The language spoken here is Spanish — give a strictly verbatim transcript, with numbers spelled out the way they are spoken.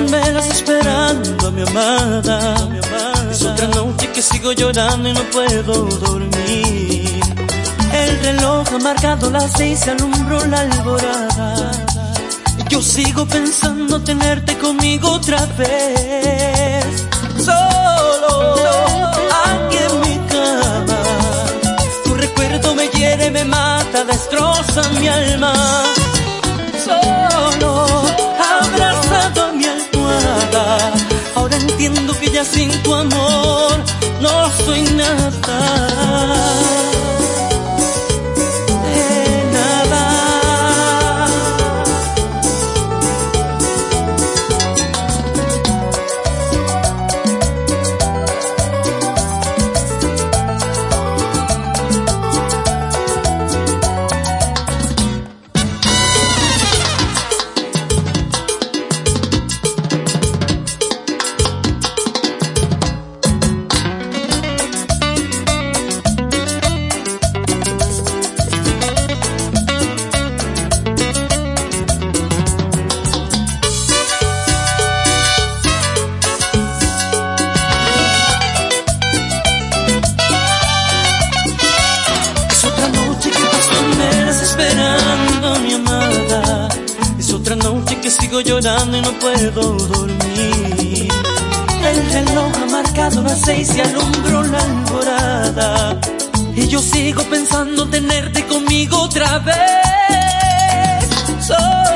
meras esperando a mi amada. Es otra noche que sigo llorando y no puedo dormir. El reloj ha marcado las seis, se alumbró la alborada. Yo sigo pensando tenerte conmigo otra vez. Solo aquí en mi cama, tu recuerdo me hiere, me mata, destroza mi alma. Solo abrazado a mi almohada, ahora entiendo que ya sin tu amor no soy nada. Sigo llorando y no puedo dormir. El reloj ha marcado las seis y alumbró la alborada. Y yo sigo pensando tenerte conmigo otra vez. Soy